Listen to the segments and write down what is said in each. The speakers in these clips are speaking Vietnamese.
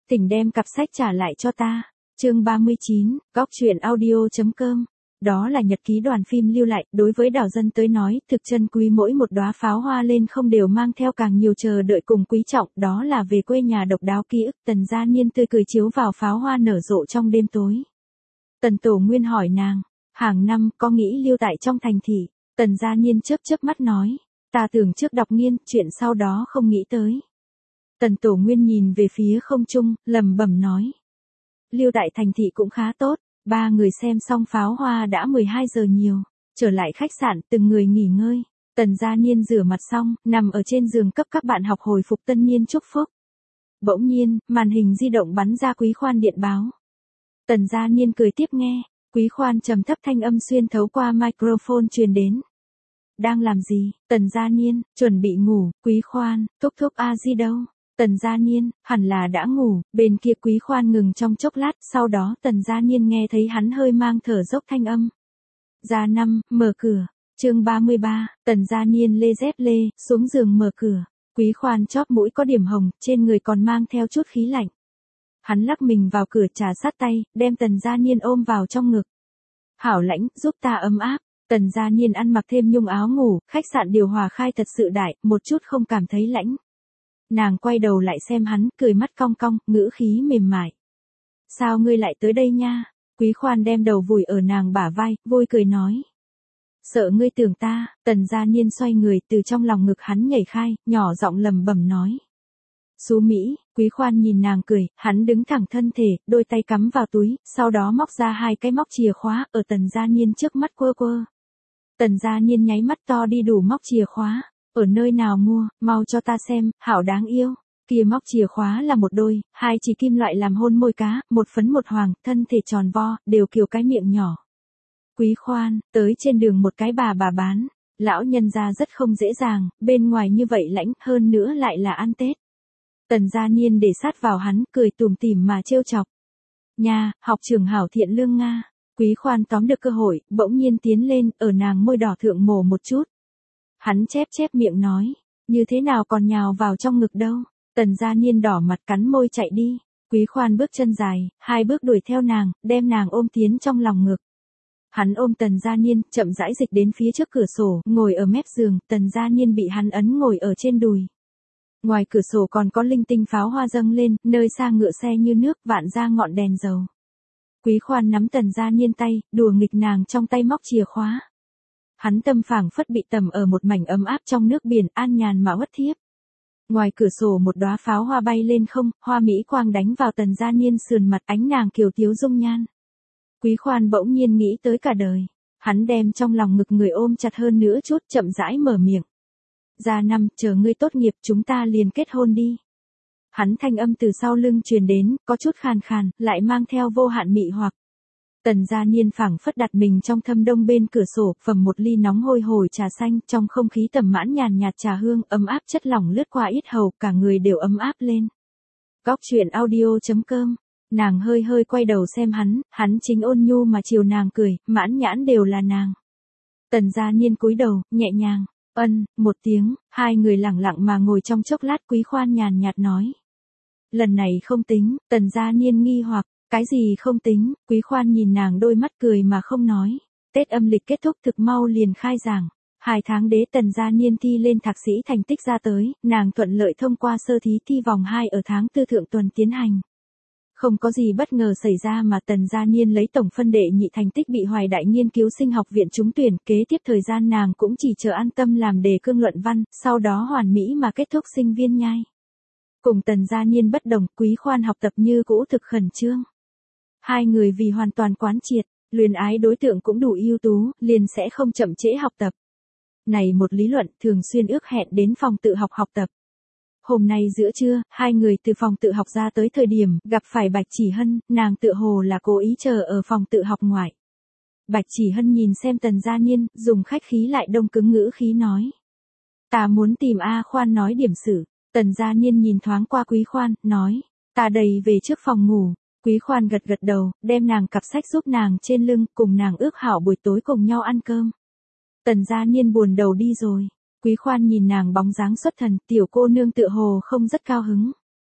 Tỉnh đem cặp sách trả lại cho ta. Chương 39, Góc truyện audio.com. Đó là nhật ký đoàn phim lưu lại, đối với đảo dân tới nói, thực chân quý mỗi một đóa pháo hoa lên không đều mang theo càng nhiều chờ đợi cùng quý trọng, đó là về quê nhà độc đáo ký ức. Tần Gia Niên tươi cười chiếu vào pháo hoa nở rộ trong đêm tối. Tần Tổ Nguyên hỏi nàng, hàng năm có nghĩ lưu tại trong thành thị? Tần Gia Niên chớp chớp mắt nói, ta tưởng trước đọc nghiên, chuyện sau đó không nghĩ tới. Tần Tổ Nguyên nhìn về phía không trung, lẩm bẩm nói, lưu tại thành thị cũng khá tốt. Ba người xem xong pháo hoa đã 12 giờ nhiều, trở lại khách sạn từng người nghỉ ngơi. Tần Gia Niên rửa mặt xong, nằm ở trên giường cấp các bạn học hồi phục tân niên chúc phúc. Bỗng nhiên, màn hình di động bắn ra Quý Khoan điện báo. Tần Gia Niên cười tiếp nghe, Quý Khoan trầm thấp thanh âm xuyên thấu qua microphone truyền đến. Đang làm gì? Tần Gia Niên, chuẩn bị ngủ. Quý Khoan, thúc thúc A Di đâu? Tần Gia Niên, hẳn là đã ngủ. Bên kia Quý Khoan ngừng trong chốc lát, sau đó Tần Gia Niên nghe thấy hắn hơi mang thở dốc thanh âm. Gia Năm, mở cửa. Chương 33, Tần Gia Niên lê dép lê, xuống giường mở cửa. Quý Khoan chóp mũi có điểm hồng, trên người còn mang theo chút khí lạnh. Hắn lắc mình vào cửa trà sát tay, đem Tần Gia Niên ôm vào trong ngực. Hảo lãnh, giúp ta ấm áp. Tần Gia Niên ăn mặc thêm nhung áo ngủ, khách sạn điều hòa khai thật sự đại, một chút không cảm thấy lãnh. Nàng quay đầu lại xem hắn, cười mắt cong cong, ngữ khí mềm mại. Sao ngươi lại tới đây nha? Quý Khoan đem đầu vùi ở nàng bả vai, vui cười nói. Sợ ngươi tưởng ta. Tần Gia Niên xoay người, từ trong lòng ngực hắn nhảy khai, nhỏ giọng lẩm bẩm nói. Xú Mỹ. Quý Khoan nhìn nàng cười, hắn đứng thẳng thân thể, đôi tay cắm vào túi, sau đó móc ra hai cái móc chìa khóa, ở Tần Gia Niên trước mắt quơ quơ. Tần Gia Niên nháy mắt to đi đủ móc chìa khóa. Ở nơi nào mua, mau cho ta xem, hảo đáng yêu. Kia móc chìa khóa là một đôi, hai chỉ kim loại làm hôn môi cá, một phấn một hoàng, thân thể tròn vo, đều kiểu cái miệng nhỏ. Quý Khoan, tới trên đường một cái bà bán. Lão nhân gia rất không dễ dàng, bên ngoài như vậy lãnh, hơn nữa lại là ăn Tết. Tần Gia Niên để sát vào hắn, cười tủm tỉm mà trêu chọc. Nha, học trường hảo thiện lương Nga. Quý Khoan tóm được cơ hội, bỗng nhiên tiến lên, ở nàng môi đỏ thượng mổ một chút. Hắn chép miệng nói, như thế nào còn nhào vào trong ngực đâu. Tần Gia Niên đỏ mặt cắn môi chạy đi. Quý Khoan bước chân dài, hai bước đuổi theo nàng, đem nàng ôm tiến trong lòng ngực. Hắn ôm Tần Gia Niên, chậm rãi dịch đến phía trước cửa sổ, ngồi ở mép giường, Tần Gia Niên bị hắn ấn ngồi ở trên đùi. Ngoài cửa sổ còn có linh tinh pháo hoa dâng lên, nơi xa ngựa xe như nước, vạn ra ngọn đèn dầu. Quý Khoan nắm Tần Gia Niên tay, đùa nghịch nàng trong tay móc chìa khóa. Hắn tâm phảng phất bị tầm ở một mảnh ấm áp trong nước biển, an nhàn mà uất thiếp. Ngoài cửa sổ một đóa pháo hoa bay lên không, hoa mỹ quang đánh vào Tần Gia Niên sườn mặt, ánh nàng kiều tiếu dung nhan. Quý Khoan bỗng nhiên nghĩ tới cả đời. Hắn đem trong lòng ngực người ôm chặt hơn nữa chút, chậm rãi mở miệng. Gia Năm, chờ ngươi tốt nghiệp chúng ta liền kết hôn đi. Hắn thanh âm từ sau lưng truyền đến, có chút khàn khàn, lại mang theo vô hạn mị hoặc. Tần Gia Niên phảng phất đặt mình trong thâm đông bên cửa sổ, phẩm một ly nóng hôi hổi trà xanh, trong không khí tẩm mãn nhàn nhạt trà hương, ấm áp chất lỏng lướt qua yết hầu, cả người đều ấm áp lên. Góc truyện audio.com. Nàng hơi quay đầu xem hắn chính ôn nhu mà chiều nàng cười, mãn nhãn đều là nàng. Tần Gia Niên cúi đầu, nhẹ nhàng, một tiếng, hai người lẳng lặng mà ngồi trong chốc lát. Quý Khoan nhàn nhạt nói. Lần này không tính. Tần Gia Niên nghi hoặc, cái gì không tính? Quý Khoan nhìn nàng đôi mắt cười mà không nói. Tết âm lịch kết thúc thực mau liền khai giảng. 2 tháng đế Tần Gia Niên thi lên thạc sĩ thành tích ra tới, nàng thuận lợi thông qua sơ thí thi vòng 2 ở tháng 4 thượng tuần tiến hành. Không có gì bất ngờ xảy ra mà Tần Gia Niên lấy tổng phân đệ nhị thành tích bị Hoài Đại Nghiên cứu sinh học viện trúng tuyển, kế tiếp thời gian nàng cũng chỉ chờ an tâm làm đề cương luận văn, sau đó hoàn mỹ mà kết thúc sinh viên nhai. Cùng Tần Gia Niên bất đồng, Quý Khoan học tập như cũ thực khẩn trương. Hai người vì hoàn toàn quán triệt, luyến ái đối tượng cũng đủ ưu tú, liền sẽ không chậm trễ học tập. Này một lý luận, thường xuyên ước hẹn đến phòng tự học học tập. Hôm nay giữa trưa, hai người từ phòng tự học ra tới thời điểm, gặp phải Bạch Chỉ Hân, nàng tựa hồ là cố ý chờ ở phòng tự học ngoài. Bạch Chỉ Hân nhìn xem Tần Gia Niên, dùng khách khí lại đông cứng ngữ khí nói. Ta muốn tìm A Khoan nói điểm sự. Tần Gia Niên nhìn thoáng qua Quý Khoan, nói. Ta đầy về trước phòng ngủ. Quý Khoan gật đầu, đem nàng cặp sách giúp nàng trên lưng, cùng nàng ước hảo buổi tối cùng nhau ăn cơm. Tần Gia Niên buồn đầu đi rồi. Quý Khoan nhìn nàng bóng dáng xuất thần, tiểu cô nương tựa hồ không rất cao hứng.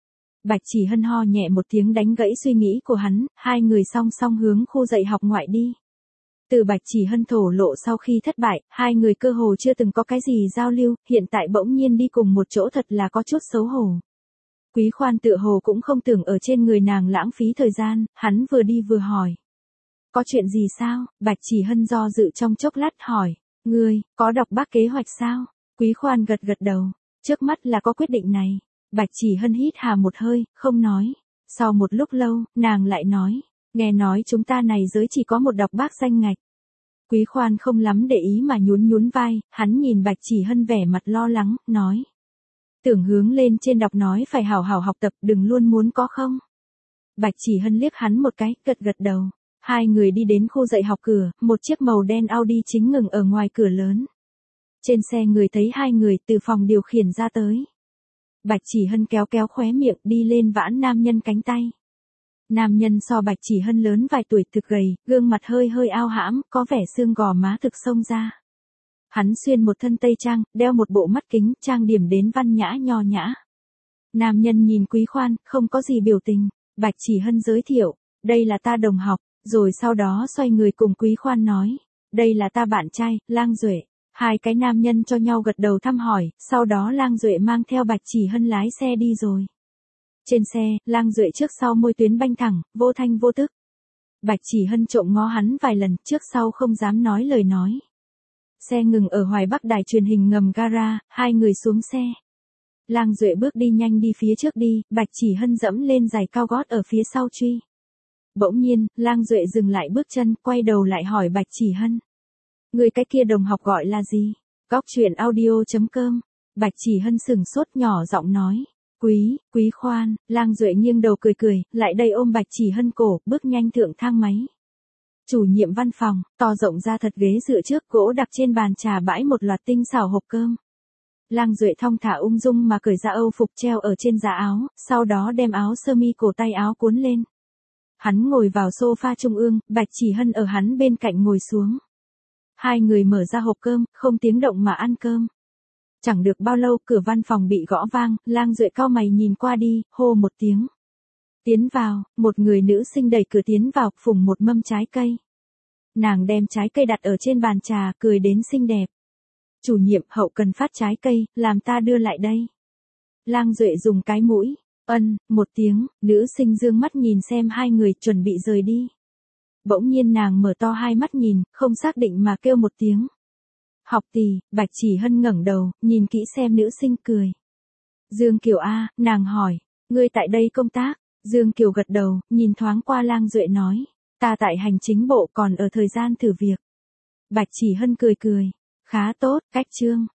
Bạch Chỉ Hân ho nhẹ một tiếng đánh gãy suy nghĩ của hắn, hai người song song hướng khu dạy học ngoại đi. Từ Bạch Chỉ Hân thổ lộ sau khi thất bại, hai người cơ hồ chưa từng có cái gì giao lưu, hiện tại bỗng nhiên đi cùng một chỗ thật là có chút xấu hổ. Quý Khoan tựa hồ cũng không tưởng ở trên người nàng lãng phí thời gian, hắn vừa đi vừa hỏi. Có chuyện gì sao? Bạch Chỉ Hân do dự trong chốc lát hỏi. Ngươi, có đọc bác kế hoạch sao? Quý Khoan gật gật đầu. Trước mắt là có quyết định này. Bạch Chỉ Hân hít hà một hơi, không nói. Sau một lúc lâu, nàng lại nói. Nghe nói chúng ta này giới chỉ có một đọc bác danh ngạch. Quý Khoan không lắm để ý mà nhún nhún vai, hắn nhìn Bạch Chỉ Hân vẻ mặt lo lắng, nói. Tưởng hướng lên trên đọc nói phải hảo hảo học tập, đừng luôn muốn có không? Bạch Chỉ Hân liếc hắn một cái, gật gật đầu. Hai người đi đến khu dạy học cửa, một chiếc màu đen Audi chính ngừng ở ngoài cửa lớn. Trên xe người thấy hai người từ phòng điều khiển ra tới. Bạch Chỉ Hân kéo kéo khóe miệng đi lên vãn nam nhân cánh tay. Nam nhân so Bạch Chỉ Hân lớn vài tuổi, thực gầy, gương mặt hơi hơi ao hãm, có vẻ xương gò má thực xông ra. Hắn xuyên một thân tây trang, đeo một bộ mắt kính, trang điểm đến văn nhã nho nhã. Nam nhân nhìn Quý Khoan, không có gì biểu tình. Bạch Chỉ Hân giới thiệu, đây là ta đồng học, rồi sau đó xoay người cùng Quý Khoan nói, đây là ta bạn trai, Lang Duệ. Hai cái nam nhân cho nhau gật đầu thăm hỏi, sau đó Lang Duệ mang theo Bạch Chỉ Hân lái xe đi rồi. Trên xe, Lang Duệ trước sau môi tuyến banh thẳng, vô thanh vô tức. Bạch Chỉ Hân trộm ngó hắn vài lần, trước sau không dám nói lời nói. Xe ngừng ở Hoài Bắc đài truyền hình ngầm gara, hai người xuống xe. Lang Duệ bước đi nhanh đi phía trước đi, Bạch Chỉ Hân dẫm lên giày cao gót ở phía sau truy. Bỗng nhiên, Lang Duệ dừng lại bước chân, quay đầu lại hỏi Bạch Chỉ Hân. Người cái kia đồng học gọi là gì? Góc truyện audio.com. Bạch Chỉ Hân sừng sốt nhỏ giọng nói. Quý Khoan. Lang Duệ nghiêng đầu cười cười, lại đây ôm Bạch Chỉ Hân cổ, bước nhanh thượng thang máy. Chủ nhiệm văn phòng, to rộng ra thật ghế dựa trước, gỗ đặt trên bàn trà bãi một loạt tinh xảo hộp cơm. Lang Duệ thong thả ung dung mà cởi ra âu phục treo ở trên giá áo, sau đó đem áo sơ mi cổ tay áo cuốn lên. Hắn ngồi vào sofa trung ương, Bạch Chỉ Hân ở hắn bên cạnh ngồi xuống. Hai người mở ra hộp cơm, không tiếng động mà ăn cơm. Chẳng được bao lâu, cửa văn phòng bị gõ vang, Lang Duệ cau mày nhìn qua đi, hô một tiếng. Tiến vào, một người nữ sinh đẩy cửa tiến vào, phủng một mâm trái cây. Nàng đem trái cây đặt ở trên bàn trà, cười đến xinh đẹp. Chủ nhiệm, hậu cần phát trái cây, làm ta đưa lại đây. Lang Duệ dùng cái mũi, một tiếng, nữ sinh dương mắt nhìn xem hai người, chuẩn bị rời đi. Bỗng nhiên nàng mở to hai mắt nhìn, không xác định mà kêu một tiếng. Học tỷ. Bạch Chỉ Hân ngẩng đầu, nhìn kỹ xem nữ sinh cười. Dương Kiều A, nàng hỏi, ngươi tại đây công tác? Dương Kiều gật đầu, nhìn thoáng qua Lang Duệ nói, ta tại hành chính bộ còn ở thời gian thử việc. Bạch Chỉ Hân cười cười, khá tốt, cách chương.